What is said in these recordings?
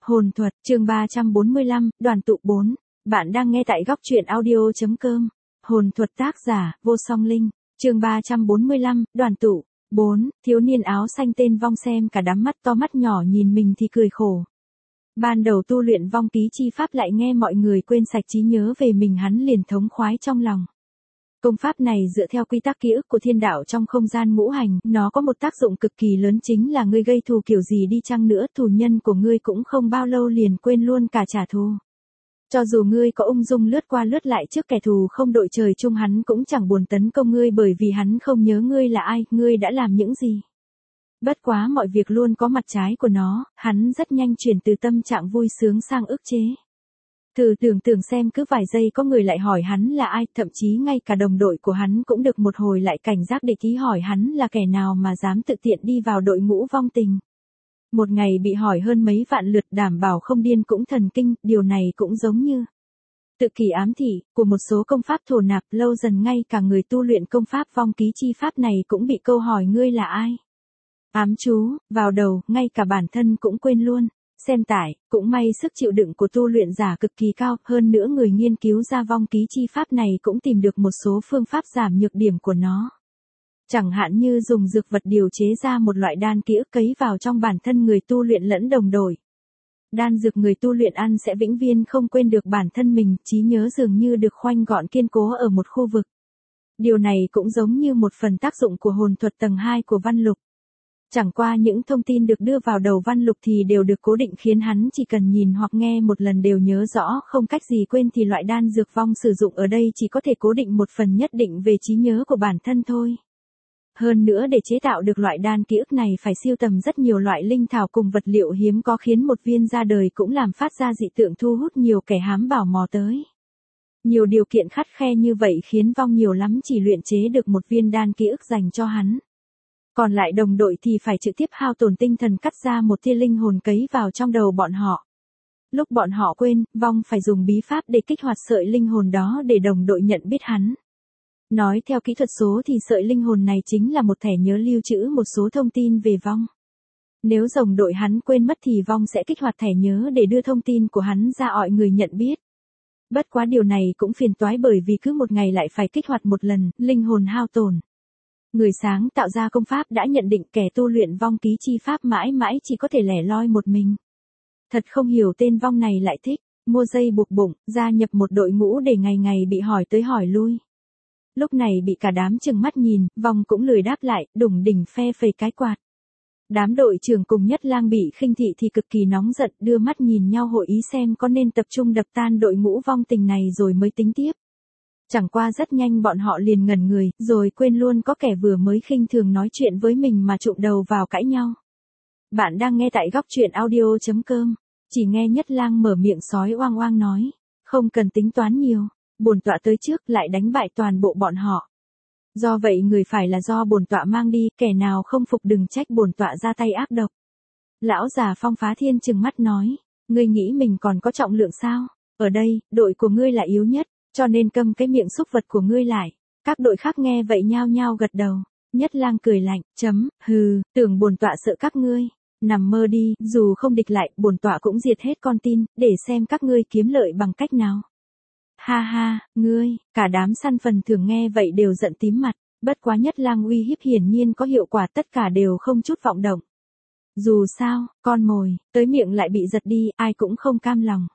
Hồn thuật, chương 345, đoàn tụ 4. Bạn đang nghe tại góc truyện audio.com. Hồn thuật tác giả, Vô Song Linh. Chương 345, đoàn tụ 4. Thiếu niên áo xanh tên Vong xem cả đám mắt to mắt nhỏ nhìn mình thì cười khổ. Ban đầu tu luyện vong ký chi pháp lại nghe mọi người quên sạch trí nhớ về mình, hắn liền thống khoái trong lòng. Công pháp này dựa theo quy tắc ký ức của thiên đạo trong không gian ngũ hành, nó có một tác dụng cực kỳ lớn, chính là ngươi gây thù kiểu gì đi chăng nữa, thù nhân của ngươi cũng không bao lâu liền quên luôn cả trả thù. Cho dù ngươi có ung dung lướt qua lướt lại trước kẻ thù không đội trời chung, hắn cũng chẳng buồn tấn công ngươi bởi vì hắn không nhớ ngươi là ai, ngươi đã làm những gì. Bất quá mọi việc luôn có mặt trái của nó, hắn rất nhanh chuyển từ tâm trạng vui sướng sang ức chế. Thử tưởng tượng xem, cứ vài giây có người lại hỏi hắn là ai, thậm chí ngay cả đồng đội của hắn cũng được một hồi lại cảnh giác địch ý hỏi hắn là kẻ nào mà dám tự tiện đi vào đội ngũ vong tình. Một ngày bị hỏi hơn mấy vạn lượt, đảm bảo không điên cũng thần kinh, điều này cũng giống như tự kỷ ám thị của một số công pháp thổ nạp, lâu dần ngay cả người tu luyện công pháp vong ký chi pháp này cũng bị câu hỏi ngươi là ai ám chú vào đầu, ngay cả bản thân cũng quên luôn. Xem tải, cũng may sức chịu đựng của tu luyện giả cực kỳ cao, hơn nữa người nghiên cứu ra vong ký chi pháp này cũng tìm được một số phương pháp giảm nhược điểm của nó. Chẳng hạn như dùng dược vật điều chế ra một loại đan ký ức cấy vào trong bản thân người tu luyện lẫn đồng đội. Đan dược người tu luyện ăn sẽ vĩnh viễn không quên được bản thân mình, trí nhớ dường như được khoanh gọn kiên cố ở một khu vực. Điều này cũng giống như một phần tác dụng của hồn thuật tầng 2 của Văn Lục. Chẳng qua những thông tin được đưa vào đầu Văn Lục thì đều được cố định khiến hắn chỉ cần nhìn hoặc nghe một lần đều nhớ rõ, không cách gì quên, thì loại đan dược vong sử dụng ở đây chỉ có thể cố định một phần nhất định về trí nhớ của bản thân thôi. Hơn nữa để chế tạo được loại đan ký ức này phải sưu tầm rất nhiều loại linh thảo cùng vật liệu hiếm có, khiến một viên ra đời cũng làm phát ra dị tượng thu hút nhiều kẻ hám bảo mò tới. Nhiều điều kiện khắt khe như vậy khiến vong nhiều lắm chỉ luyện chế được một viên đan ký ức dành cho hắn. Còn lại đồng đội thì phải trực tiếp hao tổn tinh thần cắt ra một tia linh hồn cấy vào trong đầu bọn họ. Lúc bọn họ quên, vong phải dùng bí pháp để kích hoạt sợi linh hồn đó để đồng đội nhận biết hắn. Nói theo kỹ thuật số thì sợi linh hồn này chính là một thẻ nhớ lưu trữ một số thông tin về vong. Nếu đồng đội hắn quên mất thì vong sẽ kích hoạt thẻ nhớ để đưa thông tin của hắn ra mọi người nhận biết. Bất quá điều này cũng phiền toái bởi vì cứ một ngày lại phải kích hoạt một lần, linh hồn hao tổn. Người sáng tạo ra công pháp đã nhận định kẻ tu luyện vong ký chi pháp mãi mãi chỉ có thể lẻ loi một mình. Thật không hiểu tên vong này lại thích mua dây buộc bụng, gia nhập một đội ngũ để ngày ngày bị hỏi tới hỏi lui. Lúc này bị cả đám trừng mắt nhìn, vong cũng lười đáp lại, đủng đỉnh phe phẩy cái quạt. Đám đội trưởng cùng Nhất Lang bị khinh thị thì cực kỳ nóng giận, đưa mắt nhìn nhau hội ý xem có nên tập trung đập tan đội ngũ vong tình này rồi mới tính tiếp. Chẳng qua rất nhanh bọn họ liền ngẩn người, rồi quên luôn có kẻ vừa mới khinh thường nói chuyện với mình mà trụm đầu vào cãi nhau. Bạn đang nghe tại góc truyện audio.com. Chỉ nghe Nhất Lang mở miệng sói oang oang nói, không cần tính toán nhiều, bổn tọa tới trước lại đánh bại toàn bộ bọn họ. Do vậy người phải là do bổn tọa mang đi, kẻ nào không phục đừng trách bổn tọa ra tay ác độc. Lão già Phong Phá Thiên trừng mắt nói, ngươi nghĩ mình còn có trọng lượng sao? Ở đây, đội của ngươi là yếu nhất. Cho nên câm cái miệng xúc vật của ngươi lại. Các đội khác nghe vậy nhao nhao gật đầu. Nhất Lang cười lạnh, hừ, tưởng bổn tọa sợ các ngươi. Nằm mơ đi, dù không địch lại, bổn tọa cũng diệt hết con tin, để xem các ngươi kiếm lợi bằng cách nào. Ha ha, ngươi, cả đám săn phần thưởng nghe vậy đều giận tím mặt. Bất quá Nhất Lang uy hiếp hiển nhiên có hiệu quả, tất cả đều không chút vọng động. Dù sao, con mồi, tới miệng lại bị giật đi, ai cũng không cam lòng.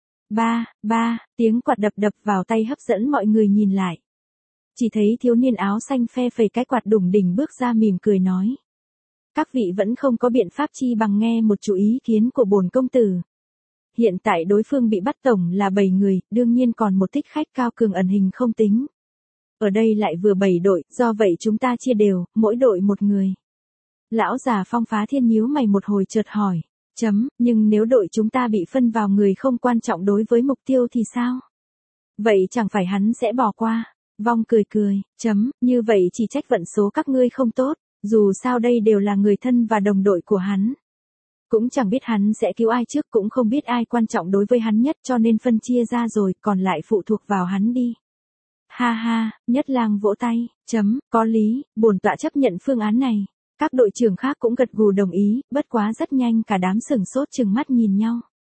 Ba, tiếng quạt đập vào tay hấp dẫn mọi người nhìn lại. Chỉ thấy thiếu niên áo xanh phe phẩy cái quạt đủng đỉnh bước ra mỉm cười nói. Các vị vẫn không có biện pháp chi bằng nghe một chú ý kiến của bổn công tử. Hiện tại đối phương bị bắt tổng là 7 người, đương nhiên còn một thích khách cao cường ẩn hình không tính. Ở đây lại vừa 7 đội, do vậy chúng ta chia đều, mỗi đội một người. Lão già Phong Phá Thiên nhíu mày một hồi chợt hỏi. Nhưng nếu đội chúng ta bị phân vào người không quan trọng đối với mục tiêu thì sao? Vậy chẳng phải hắn sẽ bỏ qua? Vong cười, như vậy chỉ trách vận số các ngươi không tốt, dù sao đây đều là người thân và đồng đội của hắn. Cũng chẳng biết hắn sẽ cứu ai trước, cũng không biết ai quan trọng đối với hắn nhất, cho nên phân chia ra rồi, còn lại phụ thuộc vào hắn đi. Ha ha, Nhất Lang vỗ tay, có lý, bổn tọa chấp nhận phương án này. Các đội trưởng khác cũng gật gù đồng ý, bất quá rất nhanh cả đám sửng sốt trừng mắt nhìn nhau.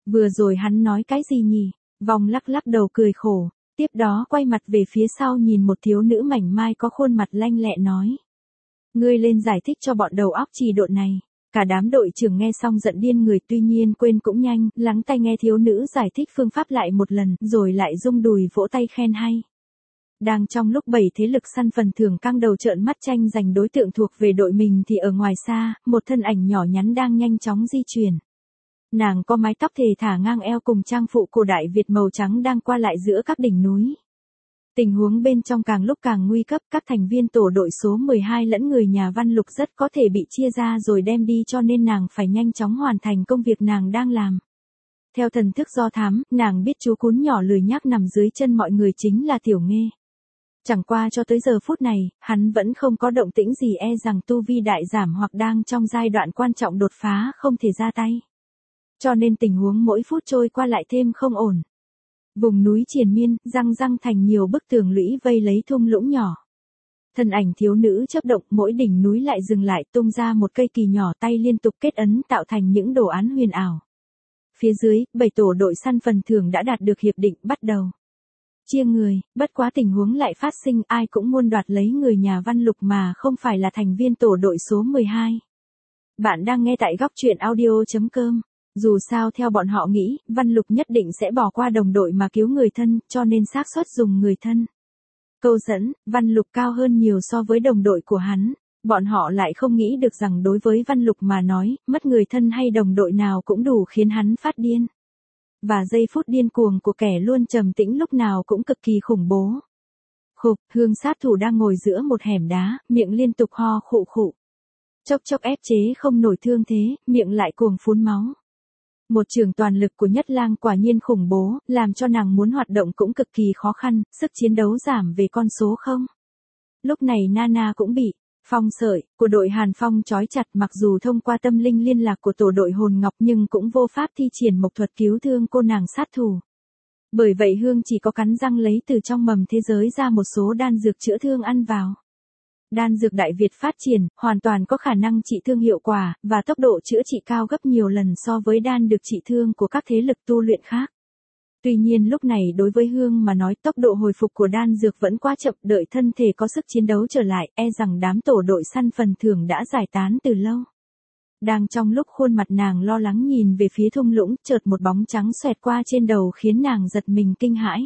Vừa rồi hắn nói cái gì nhỉ? Vong lắc lắc đầu cười khổ, tiếp đó quay mặt về phía sau nhìn một thiếu nữ mảnh mai có khuôn mặt lanh lẹ nói. Ngươi lên giải thích cho bọn đầu óc trì độn này. Cả đám đội trưởng nghe xong giận điên người, tuy nhiên quên cũng nhanh, lắng tai nghe thiếu nữ giải thích phương pháp lại một lần, rồi lại rung đùi vỗ tay khen hay. Đang trong lúc 7 thế lực săn phần thưởng căng đầu trợn mắt tranh giành đối tượng thuộc về đội mình thì ở ngoài xa, một thân ảnh nhỏ nhắn đang nhanh chóng di chuyển. Nàng có mái tóc thề thả ngang eo cùng trang phụ cổ đại Việt màu trắng đang qua lại giữa các đỉnh núi. Tình huống bên trong càng lúc càng nguy cấp, các thành viên tổ đội số 12 lẫn người nhà Văn Lục rất có thể bị chia ra rồi đem đi, cho nên nàng phải nhanh chóng hoàn thành công việc nàng đang làm. Theo thần thức do thám, nàng biết chú cún nhỏ lười nhác nằm dưới chân mọi người chính là Tiểu Nghê. Chẳng qua cho tới giờ phút này, hắn vẫn không có động tĩnh gì, e rằng tu vi đại giảm hoặc đang trong giai đoạn quan trọng đột phá không thể ra tay. Cho nên tình huống mỗi phút trôi qua lại thêm không ổn. Vùng núi triền miên, răng răng thành nhiều bức tường lũy vây lấy thung lũng nhỏ. Thân ảnh thiếu nữ chớp động, mỗi đỉnh núi lại dừng lại, tung ra một cây kỳ nhỏ, tay liên tục kết ấn tạo thành những đồ án huyền ảo. Phía dưới, 7 tổ đội săn phần thưởng đã đạt được hiệp định, bắt đầu chia người, bất quá tình huống lại phát sinh, ai cũng muốn đoạt lấy người nhà Văn Lục mà không phải là thành viên tổ đội số 12. Bạn đang nghe tại góc truyện audio.com. Dù sao theo bọn họ nghĩ, Văn Lục nhất định sẽ bỏ qua đồng đội mà cứu người thân, cho nên xác suất dùng người thân. Câu dẫn, Văn Lục cao hơn nhiều so với đồng đội của hắn. Bọn họ lại không nghĩ được rằng đối với Văn Lục mà nói, mất người thân hay đồng đội nào cũng đủ khiến hắn phát điên. Và giây phút điên cuồng của kẻ luôn trầm tĩnh lúc nào cũng cực kỳ khủng bố. Khục, Hương sát thủ đang ngồi giữa một hẻm đá, miệng liên tục ho khụ khụ. Chốc chốc ép chế không nổi thương thế, miệng lại cuồng phun máu. Một trường toàn lực của Nhất Lang quả nhiên khủng bố, làm cho nàng muốn hoạt động cũng cực kỳ khó khăn, sức chiến đấu giảm về con số 0. Lúc này Nana cũng bị phong sợi của đội Hàn Phong trói chặt, mặc dù thông qua tâm linh liên lạc của tổ đội Hồn Ngọc nhưng cũng vô pháp thi triển mộc thuật cứu thương cô nàng sát thủ. Bởi vậy Hương chỉ có cắn răng lấy từ trong mầm thế giới ra một số đan dược chữa thương ăn vào. Đan dược Đại Việt phát triển, hoàn toàn có khả năng trị thương hiệu quả, và tốc độ chữa trị cao gấp nhiều lần so với đan được trị thương của các thế lực tu luyện khác. Tuy nhiên lúc này đối với Hương mà nói, tốc độ hồi phục của đan dược vẫn quá chậm, đợi thân thể có sức chiến đấu trở lại, e rằng đám tổ đội săn phần thưởng đã giải tán từ lâu. Đang trong lúc khuôn mặt nàng lo lắng nhìn về phía thung lũng, chợt một bóng trắng xoẹt qua trên đầu khiến nàng giật mình kinh hãi.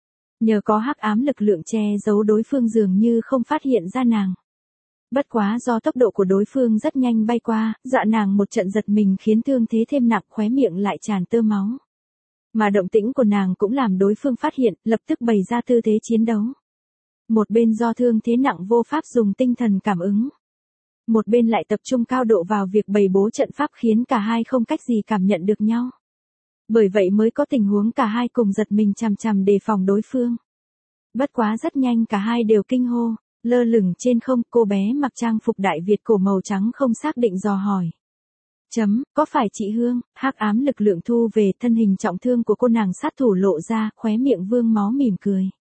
Nhờ có hắc ám lực lượng che giấu, đối phương dường như không phát hiện ra nàng. Bất quá do tốc độ của đối phương rất nhanh bay qua, dọa nàng một trận giật mình khiến thương thế thêm nặng, khóe miệng lại tràn tơ máu. Mà động tĩnh của nàng cũng làm đối phương phát hiện, lập tức bày ra tư thế chiến đấu. Một bên do thương thế nặng vô pháp dùng tinh thần cảm ứng. Một bên lại tập trung cao độ vào việc bày bố trận pháp khiến cả hai không cách gì cảm nhận được nhau. Bởi vậy mới có tình huống cả hai cùng giật mình chằm chằm đề phòng đối phương. Bất quá rất nhanh cả hai đều kinh hô, lơ lửng trên không, cô bé mặc trang phục Đại Việt cổ màu trắng không xác định dò hỏi. Có phải chị Hương? Hắc ám lực lượng thu về, thân hình trọng thương của cô nàng sát thủ lộ ra, khóe miệng vương máu mỉm cười.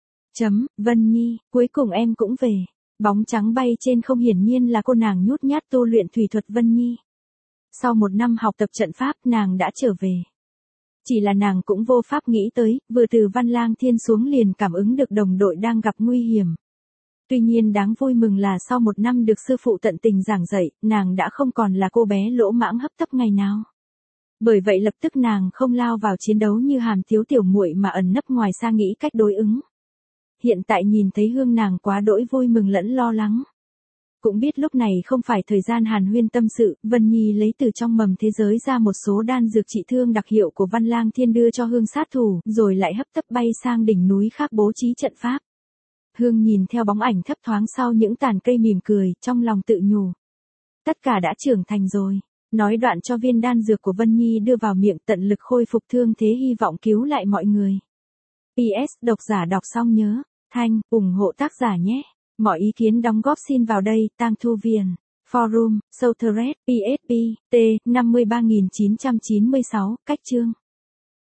Vân Nhi, cuối cùng em cũng về. Bóng trắng bay trên không hiển nhiên là cô nàng nhút nhát tu luyện thủy thuật Vân Nhi. Sau một năm học tập trận pháp, nàng đã trở về. Chỉ là nàng cũng vô pháp nghĩ tới, vừa từ Văn Lang Thiên xuống liền cảm ứng được đồng đội đang gặp nguy hiểm. Tuy nhiên đáng vui mừng là sau một năm được sư phụ tận tình giảng dạy, nàng đã không còn là cô bé lỗ mãng hấp tấp ngày nào. Bởi vậy lập tức nàng không lao vào chiến đấu như Hàm Thiếu tiểu muội mà ẩn nấp ngoài xa nghĩ cách đối ứng. Hiện tại nhìn thấy Hương nàng quá đỗi vui mừng lẫn lo lắng. Cũng biết lúc này không phải thời gian hàn huyên tâm sự, Vân Nhi lấy từ trong mầm thế giới ra một số đan dược trị thương đặc hiệu của Văn Lang Thiên đưa cho Hương sát thủ, rồi lại hấp tấp bay sang đỉnh núi khác bố trí trận pháp. Hương nhìn theo bóng ảnh thấp thoáng sau những tàn cây mỉm cười, trong lòng tự nhủ. Tất cả đã trưởng thành rồi. Nói đoạn cho viên đan dược của Vân Nhi đưa vào miệng, tận lực khôi phục thương thế, hy vọng cứu lại mọi người. PS, độc giả đọc xong nhớ ủng hộ tác giả nhé. Mọi ý kiến đóng góp xin vào đây. Tang Thu Viền, Forum, Southred, PSP, T, 53996, cách chương.